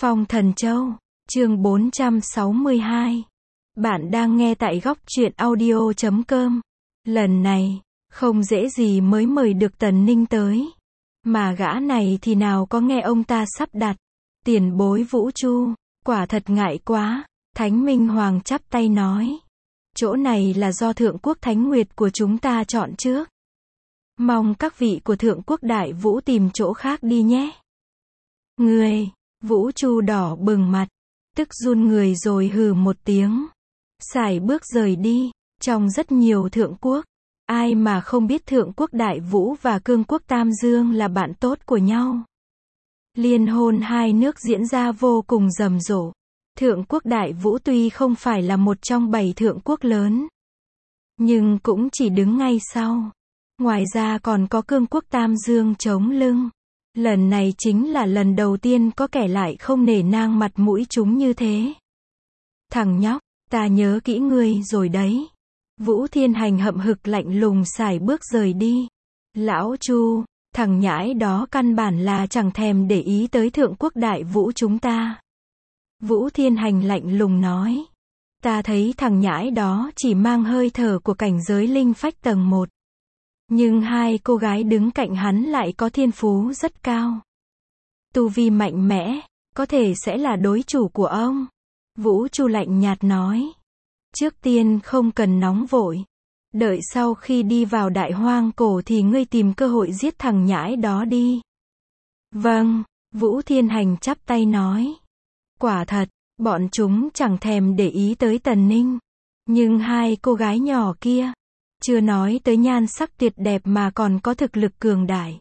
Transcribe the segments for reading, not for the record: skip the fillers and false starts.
Phong Thần Châu, chương 462. Bạn đang nghe tại góc truyện audio.com. Lần này, không dễ gì mới mời được Tần Ninh tới. Mà gã này thì nào có nghe ông ta sắp đặt. Tiền bối Vũ Chu, quả thật ngại quá. Thánh Minh Hoàng chắp tay nói. Chỗ này là do Thượng Quốc Thánh Nguyệt của chúng ta chọn trước. Mong các vị của Thượng Quốc Đại Vũ tìm chỗ khác đi nhé. Người, Vũ Chu đỏ bừng mặt, tức run người rồi hừ một tiếng. Sải bước rời đi. Trong rất nhiều thượng quốc, ai mà không biết Thượng Quốc Đại Vũ và Cương Quốc Tam Dương là bạn tốt của nhau. Liên hôn hai nước diễn ra vô cùng rầm rộ. Thượng Quốc Đại Vũ tuy không phải là một trong 7 thượng quốc lớn, nhưng cũng chỉ đứng ngay sau. Ngoài ra còn có Cương Quốc Tam Dương chống lưng. Lần này chính là lần đầu tiên có kẻ lại không nể nang mặt mũi chúng như thế. Thằng nhóc, ta nhớ kỹ ngươi rồi đấy. Vũ Thiên Hành hậm hực lạnh lùng sải bước rời đi. Lão Chu, thằng nhãi đó căn bản là chẳng thèm để ý tới Thượng Quốc Đại Vũ chúng ta. Vũ Thiên Hành lạnh lùng nói. Ta thấy thằng nhãi đó chỉ mang hơi thở của cảnh giới linh phách tầng 1. Nhưng hai cô gái đứng cạnh hắn lại có thiên phú rất cao. Tu vi mạnh mẽ, có thể sẽ là đối chủ của ông. Vũ Chu lạnh nhạt nói. Trước tiên không cần nóng vội. Đợi sau khi đi vào Đại Hoang Cổ thì ngươi tìm cơ hội giết thằng nhãi đó đi. Vâng, Vũ Thiên Hành chắp tay nói. Quả thật, bọn chúng chẳng thèm để ý tới Tần Ninh. Nhưng hai cô gái nhỏ kia, chưa nói tới nhan sắc tuyệt đẹp mà còn có thực lực cường đại.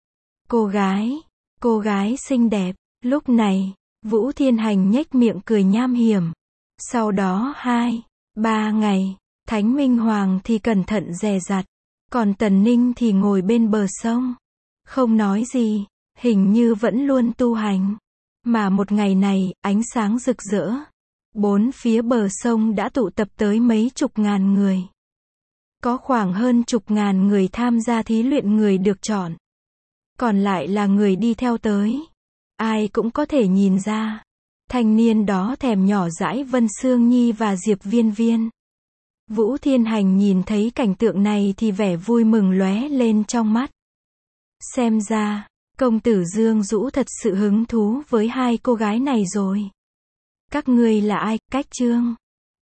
Cô gái xinh đẹp. Lúc này, Vũ Thiên Hành nhếch miệng cười nham hiểm. Sau đó 2-3 ngày, Thánh Minh Hoàng thì cẩn thận dè dặt. Còn Tần Ninh thì ngồi bên bờ sông. Không nói gì, hình như vẫn luôn tu hành. Mà một ngày này, ánh sáng rực rỡ. Bốn phía bờ sông đã tụ tập tới mấy chục ngàn người. Có khoảng hơn chục ngàn người tham gia thí luyện người được chọn. Còn lại là người đi theo tới. Ai cũng có thể nhìn ra. Thanh niên đó thèm nhỏ dãi Vân Sương Nhi và Diệp Viên Viên. Vũ Thiên Hành nhìn thấy cảnh tượng này thì vẻ vui mừng lóe lên trong mắt. Xem ra, công tử Dương Dũ thật sự hứng thú với hai cô gái này rồi. Các ngươi là ai? Cách chương